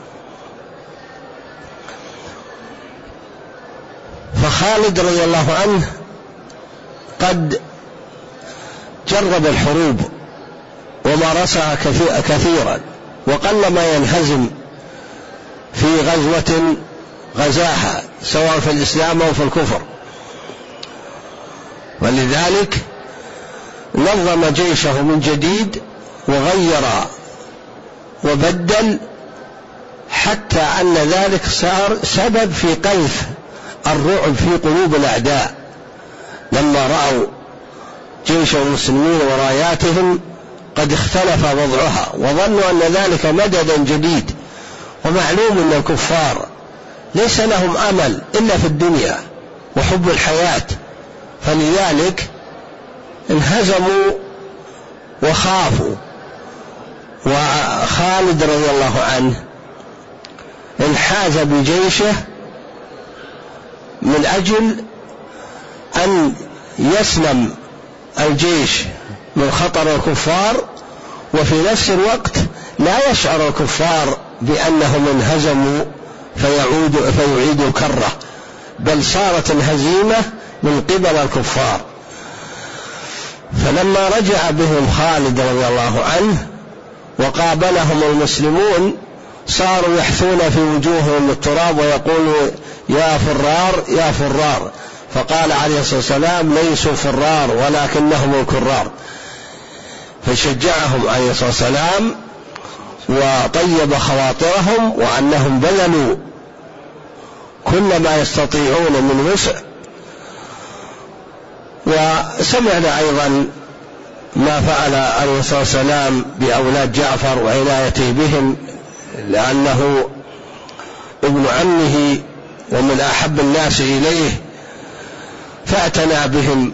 فخالد رضي الله عنه قد جرب الحروب ومارسها كثيرا، وقلما ينهزم في غزوة غزاها سواء في الإسلام أو في الكفر، ولذلك نظم جيشه من جديد وغير وبدل، حتى أن ذلك صار سبب في قذف الرعب في قلوب الأعداء لما رأوا جيش المسلمين وراياتهم قد اختلف وضعها، وظنوا أن ذلك مدد جديد. ومعلوم أن الكفار ليس لهم أمل إلا في الدنيا وحب الحياة، فلذلك انهزموا وخافوا. وخالد رضي الله عنه انحاز بجيشه من أجل أن يسلم الجيش من خطر الكفار، وفي نفس الوقت لا يشعر الكفار بأنهم انهزموا فيعيدوا كرة، بل صارت الهزيمة من قبل الكفار. فلما رجع بهم خالد رضي الله عنه وقابلهم المسلمون صاروا يحثون في وجوههم التراب ويقولوا يا فرار يا فرار، فقال عليه الصلاة والسلام ليسوا فرار ولكنهم الكرار، فشجعهم عليه الصلاة والسلام وطيب خواطرهم وأنهم بذلوا كل ما يستطيعون من وسع. وسمعنا أيضا ما فعل عليه الصلاة والسلام بأولاد جعفر وعنايته بهم، لأنه ابن عمه ومن أحب الناس إليه فاعتنى بهم.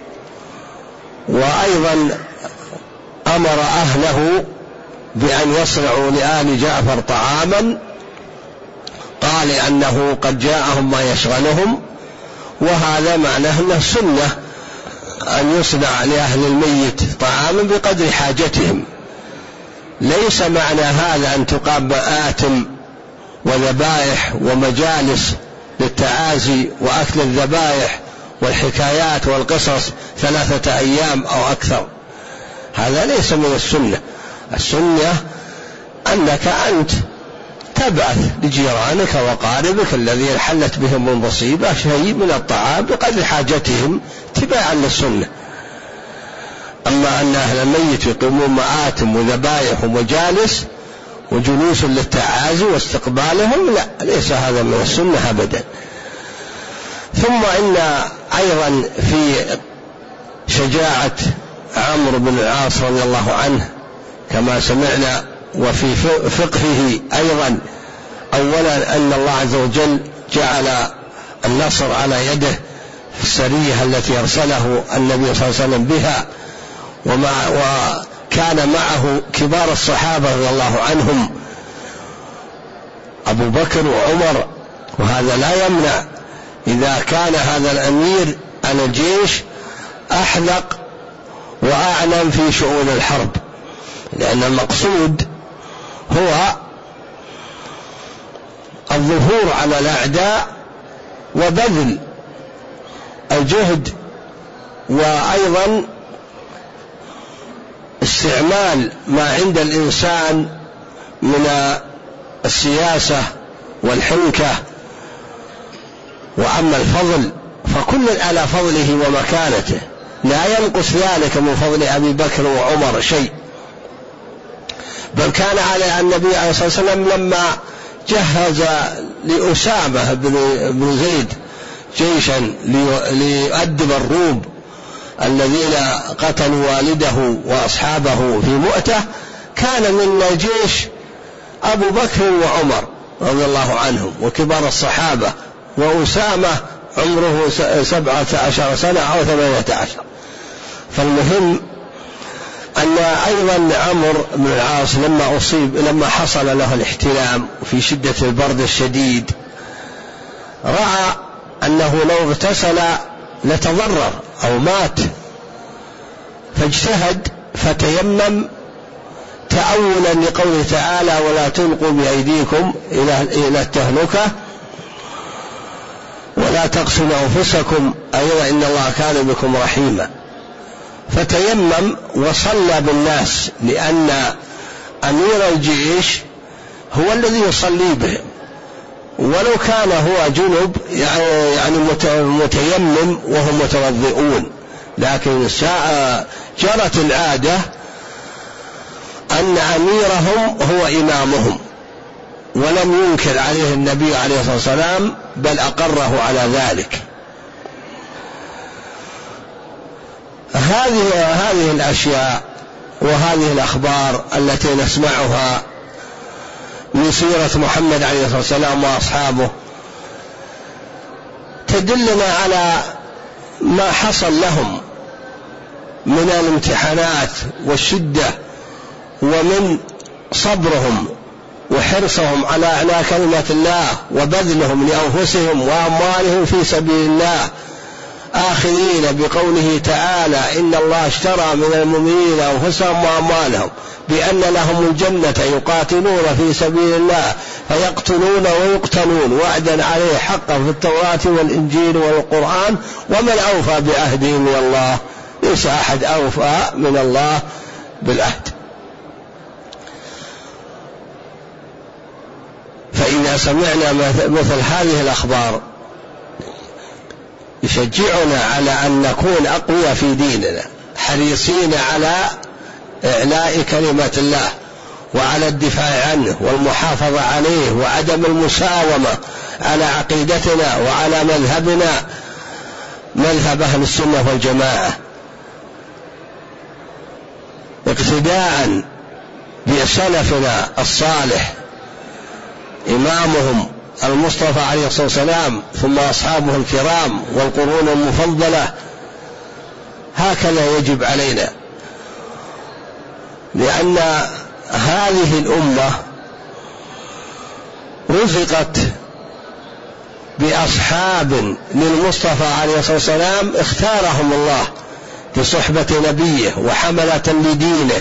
وأيضا أمر أهله بأن يصنعوا لآل جعفر طعاما، قال أنه قد جاءهم ما يشغلهم، وهذا معناه أنه سنة أن يصنع لأهل الميت طعاما بقدر حاجتهم. ليس معنى هذا أن تقام مآتم وذبائح ومجالس للتعازي وأكل الذبائح والحكايات والقصص 3 أيام أو أكثر، هذا ليس من السنة. السنة أنك أنت تبعث لجيرانك وقاربك الذين حلت بهم المصيبة شيء من الطعام بقدر حاجتهم اتباعا للسنة. أما أن أهل الميت يقيمون مآتم وذبائح ومجالس وجلوس للتعازي واستقبالهم، لا، ليس هذا من السنة أبدا. ثم إن أيضا في شجاعة عمرو بن العاص رضي الله عنه كما سمعنا، وفي فقهه أيضا، أولا أن الله عز وجل جعل النصر على يده في السرية التي أرسله النبي صلى الله عليه وسلم بها، وكان معه كبار الصحابة رضي الله عنهم أبو بكر وعمر، وهذا لا يمنع إذا كان هذا الأمير على الجيش أحلق وأعلم في شؤون الحرب، لأن المقصود هو الظهور على الأعداء وبذل الجهد، وأيضا استعمال ما عند الإنسان من السياسة والحنكة. وأما الفضل فكل على فضله ومكانته، لا ينقص ذلك من فضل أبي بكر وعمر شيء. بل كان على النبي عليه الصلاة والسلام لما جهز لأسامة بن زيد جيشا ليؤدب الروم الذين قتلوا والده وأصحابه في مؤتة، كان من الجيش أبو بكر وعمر رضي الله عنهم وكبار الصحابة، وأسامة عمره 17 سنة أو 18. فالمهم أن أيضا عمرو بن العاص لما حصل له الاحتلام في شدة البرد الشديد، رأى أنه لو اغتسل لتضرر أو مات، فاجتهد فتيمم تأولا لقوله تعالى ولا تلقوا بأيديكم إلى التهلكة ولا تقتلوا أنفسكم أيضا إن الله كان بكم رحيما. فتيمم وصلى بالناس، لأن أمير الجيش هو الذي يصلي بهم، ولو كان هو جنب يعني متيمم وهم متوضئون، لكن جرت العادة أن أميرهم هو إمامهم، ولم ينكر عليه النبي عليه الصلاة والسلام بل أقره على ذلك. هذه الأشياء وهذه الأخبار التي نسمعها من سيرة محمد عليه الصلاة والسلام وأصحابه تدلنا على ما حصل لهم من الامتحانات والشدة، ومن صبرهم وحرصهم على إعلاء كلمة الله وبذلهم لأنفسهم وأموالهم في سبيل الله، آخذين بقوله تعالى إن الله اشترى من المؤمنين أنفسهم وأموالهم بأن لهم الجنة يقاتلون في سبيل الله فيقتلون ويقتلون وعدا عليه حقا في التوراة والإنجيل والقرآن، ومن أوفى بعهده من الله، ليس أحد أوفى من الله بالعهد. فإذا سمعنا مثل هذه الأخبار يشجعنا على أن نكون أقوياء في ديننا، حريصين على إعلاء كلمة الله وعلى الدفاع عنه والمحافظة عليه، وعدم المساومة على عقيدتنا وعلى مذهبنا، مذهب أهل السنة والجماعة، اقتداء بسلفنا الصالح إمامهم المصطفى عليه الصلاة والسلام ثم أصحابه الكرام والقرون المفضلة. هكذا يجب علينا، لأن هذه الأمة رزقت بأصحاب للمصطفى عليه الصلاة والسلام اختارهم الله بصحبة نبيه وحملة لدينه،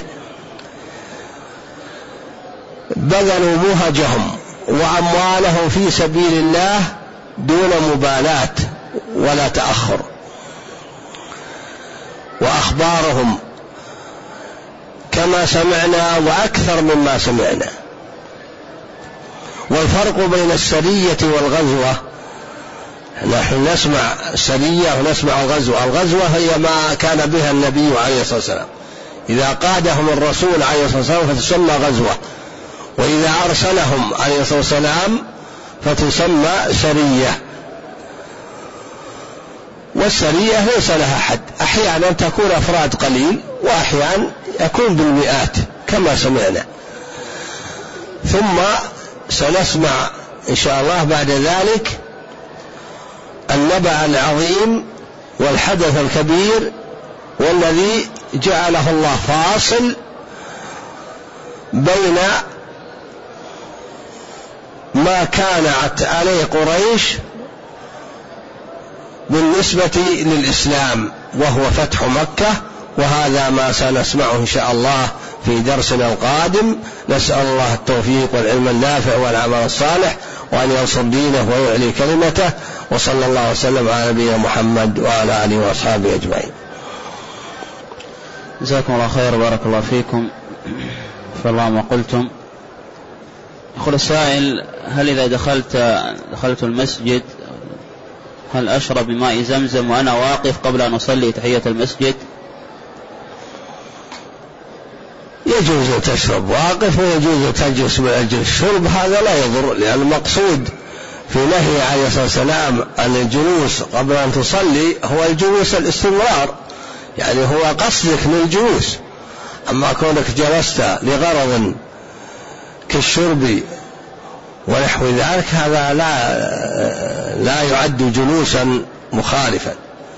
بذلوا مهجهم وأموالهم في سبيل الله دون مبالاة ولا تأخر. وأخبارهم كما سمعنا وأكثر مما سمعنا. والفرق بين السرية والغزوة، نحن نسمع السرية ونسمع الغزوة. الغزوة هي ما كان بها النبي عليه الصلاة والسلام، إذا قادهم الرسول عليه الصلاة والسلام فتسمى غزوة، وإذا أرسلهم عليه الصلاة والسلام فتسمى سرية. والسرية ليس لها حد، أحيانا تكون أفراد قليل وأحيانا يكون بالمئات كما سمعنا. ثم سنسمع إن شاء الله بعد ذلك النبأ العظيم والحدث الكبير، والذي جعله الله فاصل بين ما كانت عليه قريش بالنسبة للإسلام وهو فتح مكة. وهذا ما سنسمعه إن شاء الله في درسنا القادم. نسأل الله التوفيق والعلم النافع والعمل الصالح، وأن ينصر دينه ويعلي كلمته. وصلى الله وسلم على نبينا محمد وعلى آله وأصحابه أجمعين. جزاكم الله خير وبارك الله فيكم. فالله ما قلتم. يقول السائل: هل إذا دخلت المسجد هل أشرب بماء زمزم وأنا واقف قبل أن أصلي تحية المسجد؟ يجوز تشرب واقف ويجوز تجلس من أجل الشرب، هذا لا يضر، لأن المقصود في نهي عليه الصلاة والسلام عن الجلوس قبل أن تصلي هو الجلوس الاستمرار، يعني هو قصدك للجلوس. أما كونك جلست لغرض كالشرب ونحو ذلك هذا لا يعد جلوسا مخالفا.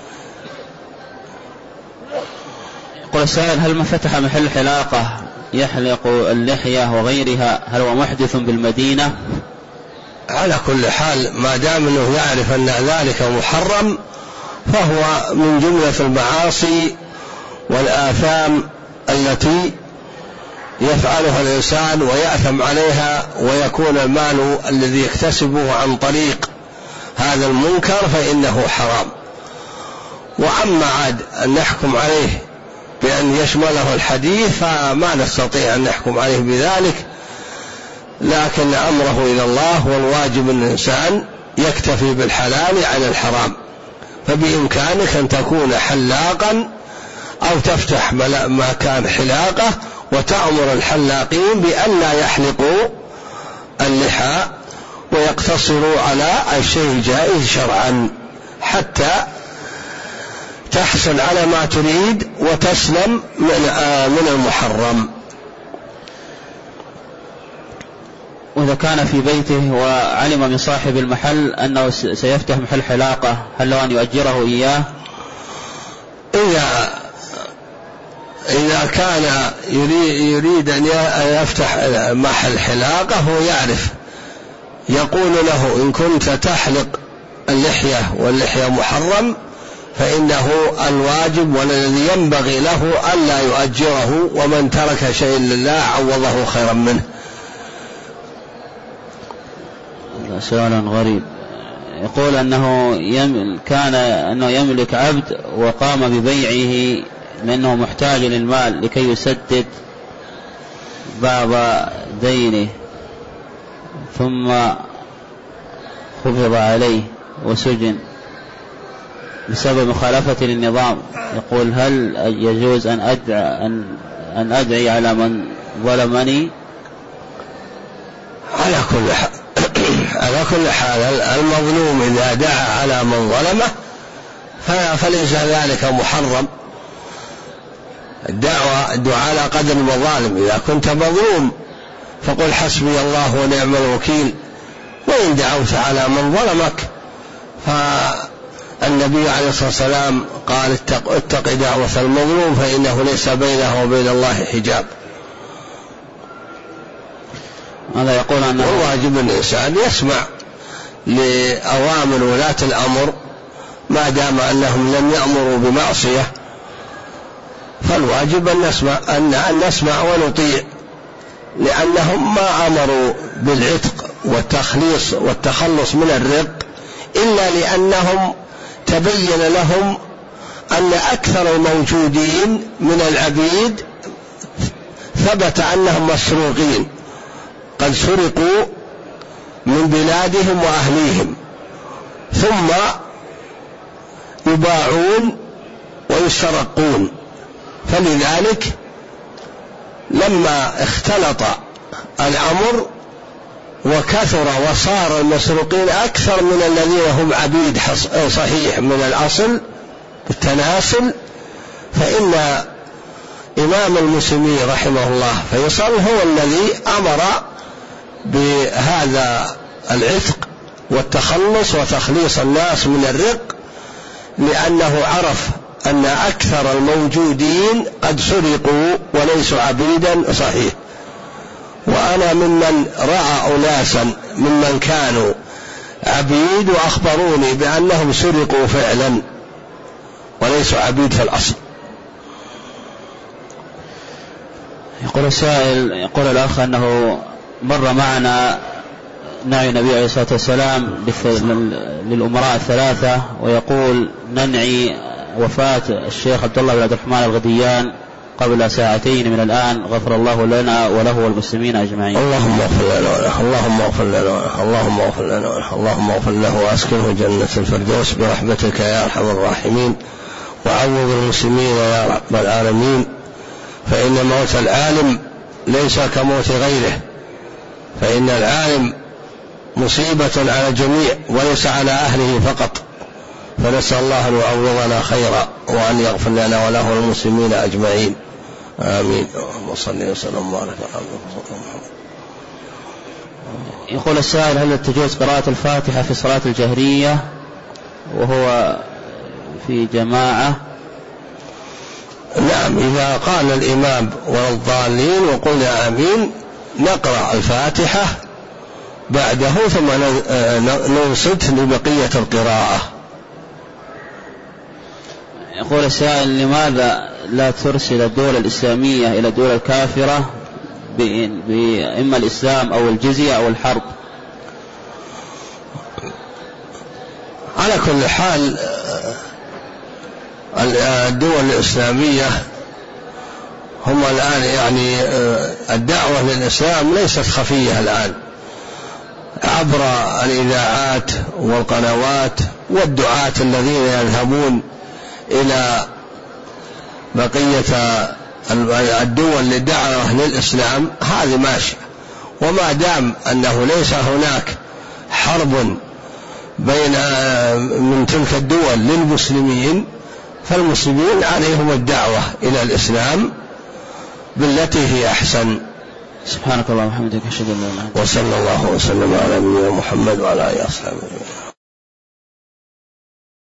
يقول السائل: هل من فتح محل حلاقة يحلق اللحية وغيرها هل هو محدث بالمدينة؟ على كل حال ما دام أنه يعرف أن ذلك محرم فهو من جملة المعاصي والآثام التي يفعلها الإنسان ويأثم عليها، ويكون المال الذي يكتسبه عن طريق هذا المنكر فإنه حرام. وأما عاد أن نحكم عليه بأن يشمله الحديث فما نستطيع أن نحكم عليه بذلك، لكن أمره إلى الله، والواجب أن الإنسان يكتفي بالحلال عن الحرام. فبإمكانك أن تكون حلاقا أو تفتح مكان حلاقة وتأمر الحلاقين بأن لا يحلقوا اللحى ويقتصروا على الشيء الجائز شرعا حتى تحصل على ما تريد وتسلم من المحرم. وإذا كان في بيته وعلم من صاحب المحل أنه سيفتح محل حلاقة هل له أن يؤجره إياه؟ إذا كان يريد أن يفتح محل حلاقة هو يعرف، يقول له: إن كنت تحلق اللحية واللحية محرم فإنه الواجب والذي ينبغي له ألا يؤجره، ومن ترك شيء لله عوضه خيرا منه. سؤال غريب. يقول أنه كان يملك عبد وقام ببيعه لأنه محتاج للمال لكي يسدد بعض دينه، ثم خفض عليه وسجن بسبب مخالفة للنظام. يقول: هل يجوز أن أدعي على من ظلمني؟ على كل حال المظلوم إذا دعا على من ظلمه فليس ذلك محرم. الدعاء على قدر المظالم، إذا كنت مظلوم فقل حسبي الله ونعم الوكيل. وإن دعوت على من ظلمك فالنبي عليه الصلاة والسلام قال: اتق دعوة المظلوم فإنه ليس بينه وبين الله حجاب. هذا يقول أنه والواجب الإنسان يسمع لأوامر ولاة الأمر ما دام أنهم لم يأمروا بمعصية، فالواجب أن نسمع ونطيع، لأنهم ما أمروا بالعتق والتخلص من الرق إلا لأنهم تبين لهم أن أكثر الموجودين من العبيد ثبت أنهم مسروقين، قد سرقوا من بلادهم وأهليهم ثم يباعون ويسترقون. فلذلك لما اختلط الأمر وكثر وصار المسروقين أكثر من الذين هم عبيد صحيح من الأصل بالتناسل، فإن إمام المسلمين رحمه الله فيصل هو الذي أمر بهذا العتق والتخلص وتخليص الناس من الرق، لأنه عرف أن أكثر الموجودين قد سرقوا وليسوا عبيدا صحيح. وأنا ممن رأى أناسا ممن كانوا عبيد وأخبروني بأنهم سرقوا فعلا وليسوا عبيد في الأصل. يقول السائل: يقول الأخ أنه مر معنا نعي النبي عليه الصلاة والسلام للأمراء الثلاثة، ويقول ننعي وفاة الشيخ عبد الله بن عبد الرحمن الغديان قبل ساعتين من الآن، غفر الله لنا وله والمسلمين أجمعين. اللهم اغفر لنا وله، اللهم اغفر لنا وله، اللهم اغفر لنا وله، اللهم اغفر له وأسكنه جنة الفردوس برحمتك يا أرحم الراحمين، وعوض المسلمين يا رب العالمين. فإن موت العالم ليس كموت غيره، فإن العالم مصيبة على الجميع وليس على أهله فقط، فنسأل الله أن يعوضنا خيرا وأن يغفر لنا وله المسلمين أجمعين، آمين. اللهم صل وسلم وبارك على محمد. يقول السائل: هل تجوز قراءة الفاتحة في الصلاة الجهرية وهو في جماعة؟ نعم، إذا قال الإمام والضالين وقلنا آمين نقرأ الفاتحة بعده ثم ننصت لبقية القراءة. يقول السائل: لماذا لا ترسل الدول الإسلامية إلى الدول الكافرة بإما الإسلام أو الجزية أو الحرب؟ على كل حال الدول الإسلامية هم الآن يعني الدعوة للإسلام ليست خفية الآن، عبر الإذاعات والقنوات والدعاة الذين يذهبون إلى بقية الدول للدعوة للإسلام، هذه ماشية. وما دام أنه ليس هناك حرب بين من تلك الدول للمسلمين، فالمسلمين عليهم الدعوة إلى الإسلام بالتي هي أحسن. سبحانك اللهم وبحمدك، أشهد أن لا إله إلا أنت، وصلى الله وسلم على نبينا محمد وعلى آله وصحبه.